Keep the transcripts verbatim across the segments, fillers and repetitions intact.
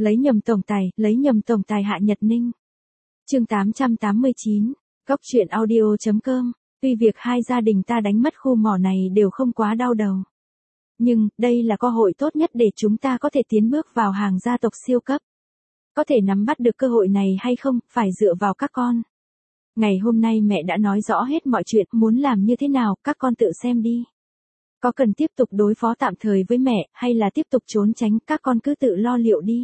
Lấy nhầm tổng tài, lấy nhầm tổng tài Hạ Nhật Ninh. Chương tám trăm tám mươi chín, Cóc truyện audio chấm com. Tuy việc hai gia đình ta đánh mất khu mỏ này đều không quá đau đầu. Nhưng, đây là cơ hội tốt nhất để chúng ta có thể tiến bước vào hàng gia tộc siêu cấp. Có thể nắm bắt được cơ hội này hay không, phải dựa vào các con. Ngày hôm nay mẹ đã nói rõ hết mọi chuyện, muốn làm như thế nào, các con tự xem đi. Có cần tiếp tục đối phó tạm thời với mẹ, hay là tiếp tục trốn tránh, các con cứ tự lo liệu đi.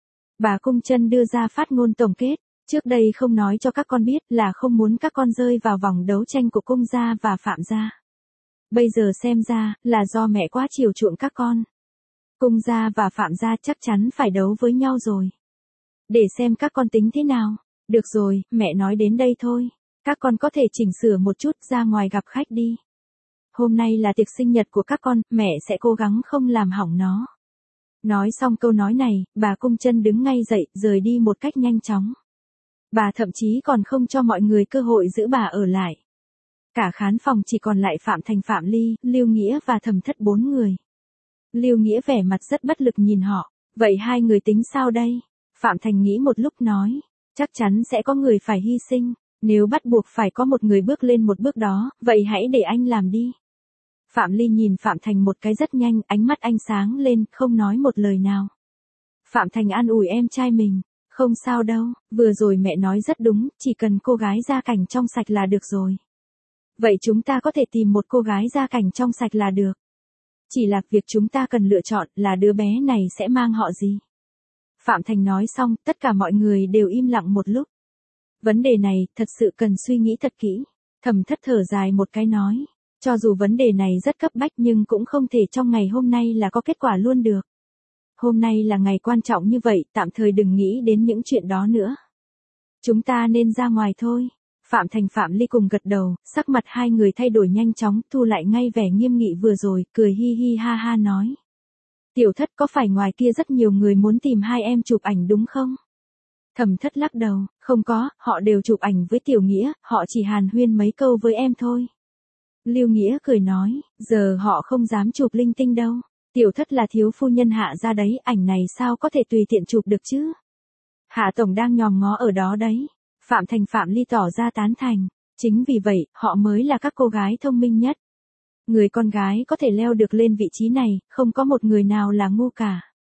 Bà Cung Trân đưa ra phát ngôn tổng kết, trước đây không nói cho các con biết là không muốn các con rơi vào vòng đấu tranh của Cung gia và Phạm gia. Bây giờ xem ra, là do mẹ quá chiều chuộng các con. Cung gia và Phạm gia chắc chắn phải đấu với nhau rồi. Để xem các con tính thế nào. Được rồi, mẹ nói đến đây thôi. Các con có thể chỉnh sửa một chút, ra ngoài gặp khách đi. Hôm nay là tiệc sinh nhật của các con, mẹ sẽ cố gắng không làm hỏng nó. Nói xong câu nói này, bà Cung Trân đứng ngay dậy, rời đi một cách nhanh chóng. Bà thậm chí còn không cho mọi người cơ hội giữ bà ở lại. Cả khán phòng chỉ còn lại Phạm Thành, Phạm Ly, Lưu Nghĩa và Thẩm Thất bốn người. Lưu Nghĩa vẻ mặt rất bất lực nhìn họ. Vậy hai người tính sao đây? Phạm Thành nghĩ một lúc nói. Chắc chắn sẽ có người phải hy sinh. Nếu bắt buộc phải có một người bước lên một bước đó, vậy hãy để anh làm đi. Phạm Ly nhìn Phạm Thành một cái rất nhanh, ánh mắt anh sáng lên, không nói một lời nào. Phạm Thành an ủi em trai mình. Không sao đâu, vừa rồi mẹ nói rất đúng, chỉ cần cô gái gia cảnh trong sạch là được rồi. Vậy chúng ta có thể tìm một cô gái gia cảnh trong sạch là được. Chỉ là việc chúng ta cần lựa chọn là đứa bé này sẽ mang họ gì. Phạm Thành nói xong, tất cả mọi người đều im lặng một lúc. Vấn đề này, thật sự cần suy nghĩ thật kỹ. Thẩm Thất thở dài một cái nói. Cho dù vấn đề này rất cấp bách nhưng cũng không thể trong ngày hôm nay là có kết quả luôn được. Hôm nay là ngày quan trọng như vậy, tạm thời đừng nghĩ đến những chuyện đó nữa. Chúng ta nên ra ngoài thôi. Phạm Thành, Phạm Ly cùng gật đầu, sắc mặt hai người thay đổi nhanh chóng, thu lại ngay vẻ nghiêm nghị vừa rồi, cười hi hi ha ha nói. Tiểu Thất, có phải ngoài kia rất nhiều người muốn tìm hai em chụp ảnh đúng không? Thẩm Thất lắc đầu, không có, họ đều chụp ảnh với Tiểu Nghĩa, họ chỉ hàn huyên mấy câu với em thôi. Lưu Nghĩa cười nói, giờ họ không dám chụp linh tinh đâu. Tiểu Thất là thiếu phu nhân Hạ ra đấy, ảnh này sao có thể tùy tiện chụp được chứ? Hạ Tổng đang nhòm ngó ở đó đấy. Phạm Thành, Phạm Ly tỏ ra tán thành. Chính vì vậy, họ mới là các cô gái thông minh nhất. Người con gái có thể leo được lên vị trí này, không có một người nào là ngu cả.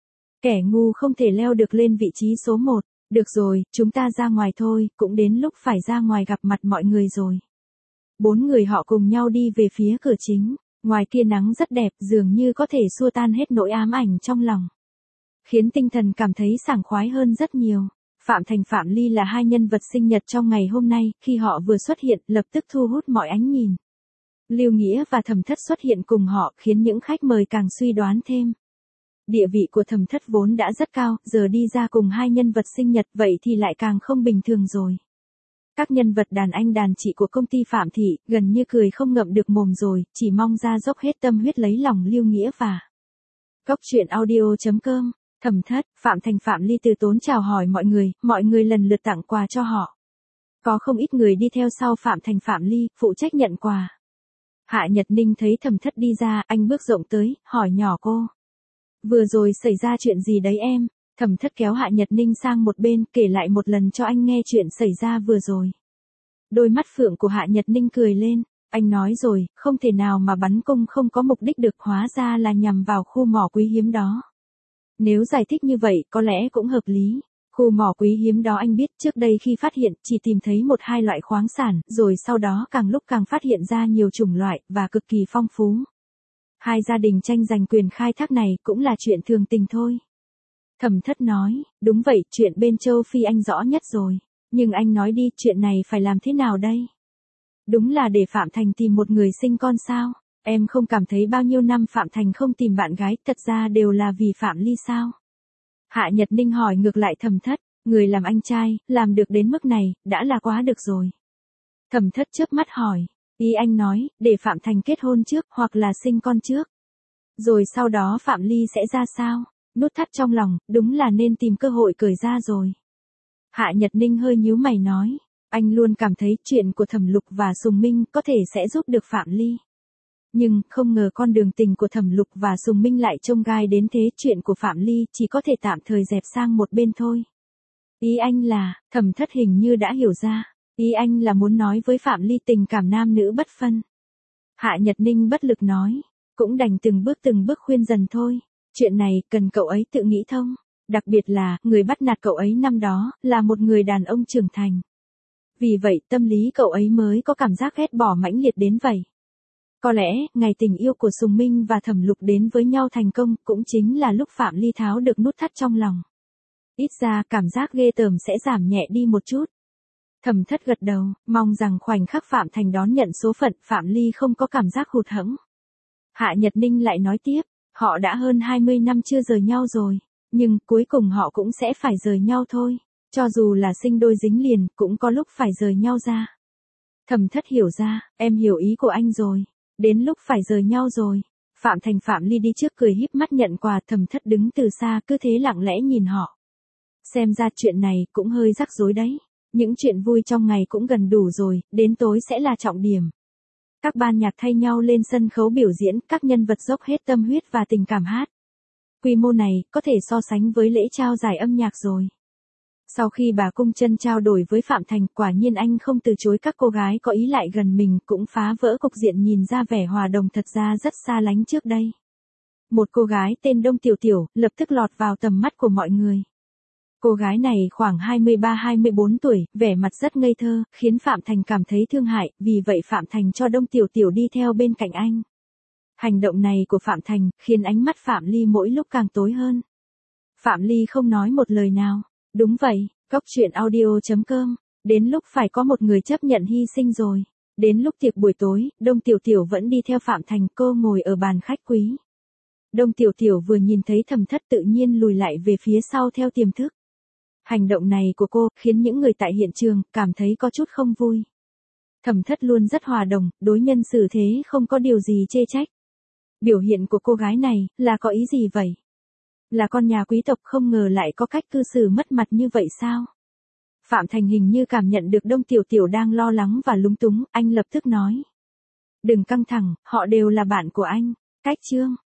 Kẻ ngu không thể leo được lên vị trí số một. Được rồi, chúng ta ra ngoài thôi, cũng đến lúc phải ra ngoài gặp mặt mọi người rồi. Bốn người họ cùng nhau đi về phía cửa chính. Ngoài kia nắng rất đẹp, dường như có thể xua tan hết nỗi ám ảnh trong lòng. Khiến tinh thần cảm thấy sảng khoái hơn rất nhiều. Phạm Thành, Phạm Ly là hai nhân vật sinh nhật trong ngày hôm nay, khi họ vừa xuất hiện, lập tức thu hút mọi ánh nhìn. Lưu Nghĩa và Thẩm Thất xuất hiện cùng họ, khiến những khách mời càng suy đoán thêm. Địa vị của Thẩm Thất vốn đã rất cao, giờ đi ra cùng hai nhân vật sinh nhật, vậy thì lại càng không bình thường rồi. Các nhân vật đàn anh đàn chị của công ty Phạm Thị, gần như cười không ngậm được mồm rồi, chỉ mong ra dốc hết tâm huyết lấy lòng Lưu Nghĩa và Cóc truyện audio chấm com. Thẩm Thất, Phạm Thành, Phạm Ly từ tốn chào hỏi mọi người, mọi người lần lượt tặng quà cho họ. Có không ít người đi theo sau Phạm Thành, Phạm Ly, phụ trách nhận quà. Hạ Nhật Ninh thấy Thẩm Thất đi ra, anh bước rộng tới, hỏi nhỏ cô. Vừa rồi xảy ra chuyện gì đấy em? Thẩm Thất kéo Hạ Nhật Ninh sang một bên, kể lại một lần cho anh nghe chuyện xảy ra vừa rồi. Đôi mắt phượng của Hạ Nhật Ninh cười lên, anh nói rồi, không thể nào mà bắn cung không có mục đích được, hóa ra là nhằm vào khu mỏ quý hiếm đó. Nếu giải thích như vậy, có lẽ cũng hợp lý. Khu mỏ quý hiếm đó anh biết, trước đây khi phát hiện, chỉ tìm thấy một hai loại khoáng sản, rồi sau đó càng lúc càng phát hiện ra nhiều chủng loại, và cực kỳ phong phú. Hai gia đình tranh giành quyền khai thác này, cũng là chuyện thường tình thôi. Thẩm Thất nói, đúng vậy, chuyện bên châu Phi anh rõ nhất rồi. Nhưng anh nói đi, chuyện này phải làm thế nào đây? Đúng là để Phạm Thành tìm một người sinh con sao? Em không cảm thấy bao nhiêu năm Phạm Thành không tìm bạn gái, thật ra đều là vì Phạm Ly sao? Hạ Nhật Ninh hỏi ngược lại Thẩm Thất, người làm anh trai, làm được đến mức này, đã là quá được rồi. Thẩm Thất chớp mắt hỏi, ý anh nói, để Phạm Thành kết hôn trước, hoặc là sinh con trước. Rồi sau đó Phạm Ly sẽ ra sao? Nút thắt trong lòng, đúng là nên tìm cơ hội cởi ra rồi. Hạ Nhật Ninh hơi nhíu mày nói, anh luôn cảm thấy chuyện của Thẩm Lục và Sùng Minh có thể sẽ giúp được Phạm Ly. Nhưng, không ngờ con đường tình của Thẩm Lục và Sùng Minh lại trông gai đến thế, chuyện của Phạm Ly chỉ có thể tạm thời dẹp sang một bên thôi. Ý anh là, Thẩm Thất hình như đã hiểu ra, ý anh là muốn nói với Phạm Ly tình cảm nam nữ bất phân. Hạ Nhật Ninh bất lực nói, cũng đành từng bước từng bước khuyên dần thôi, chuyện này cần cậu ấy tự nghĩ thông, đặc biệt là, người bắt nạt cậu ấy năm đó, là một người đàn ông trưởng thành. Vì vậy tâm lý cậu ấy mới có cảm giác ghét bỏ mãnh liệt đến vậy. Có lẽ, ngày tình yêu của Sùng Minh và Thẩm Lục đến với nhau thành công cũng chính là lúc Phạm Ly tháo được nút thắt trong lòng. Ít ra cảm giác ghê tởm sẽ giảm nhẹ đi một chút. Thẩm Thất gật đầu, mong rằng khoảnh khắc Phạm Thành đón nhận số phận Phạm Ly không có cảm giác hụt hẫng. Hạ Nhật Ninh lại nói tiếp, họ đã hơn hai mươi năm chưa rời nhau rồi, nhưng cuối cùng họ cũng sẽ phải rời nhau thôi. Cho dù là sinh đôi dính liền, cũng có lúc phải rời nhau ra. Thẩm Thất hiểu ra, em hiểu ý của anh rồi. Đến lúc phải rời nhau rồi. Phạm Thành Phạm Ly đi trước cười híp mắt nhận quà, Thẩm Thất đứng từ xa cứ thế lặng lẽ nhìn họ. Xem ra chuyện này cũng hơi rắc rối đấy. Những chuyện vui trong ngày cũng gần đủ rồi, đến tối sẽ là trọng điểm. Các ban nhạc thay nhau lên sân khấu biểu diễn, các nhân vật dốc hết tâm huyết và tình cảm hát. Quy mô này có thể so sánh với lễ trao giải âm nhạc rồi. Sau khi bà Cung Chân trao đổi với Phạm Thành, quả nhiên anh không từ chối các cô gái có ý lại gần mình, cũng phá vỡ cục diện nhìn ra vẻ hòa đồng thật ra rất xa lánh trước đây. Một cô gái tên Đông Tiểu Tiểu, lập tức lọt vào tầm mắt của mọi người. Cô gái này khoảng hai mươi ba hai mươi bốn tuổi, vẻ mặt rất ngây thơ, khiến Phạm Thành cảm thấy thương hại, vì vậy Phạm Thành cho Đông Tiểu Tiểu đi theo bên cạnh anh. Hành động này của Phạm Thành, khiến ánh mắt Phạm Ly mỗi lúc càng tối hơn. Phạm Ly không nói một lời nào. Đúng vậy, Cóc Truyện Audio chấm com, đến lúc phải có một người chấp nhận hy sinh rồi. Đến lúc tiệc buổi tối, Đông Tiểu Tiểu vẫn đi theo Phạm Thành, cô ngồi ở bàn khách quý. Đông Tiểu Tiểu vừa nhìn thấy Thẩm Thất tự nhiên lùi lại về phía sau theo tiềm thức. Hành động này của cô khiến những người tại hiện trường cảm thấy có chút không vui. Thẩm Thất luôn rất hòa đồng, đối nhân xử thế không có điều gì chê trách. Biểu hiện của cô gái này là có ý gì vậy? Là con nhà quý tộc không ngờ lại có cách cư xử mất mặt như vậy sao? Phạm Thành hình như cảm nhận được Đông Tiểu Tiểu đang lo lắng và lúng túng, anh lập tức nói. Đừng căng thẳng, họ đều là bạn của anh. Cách chương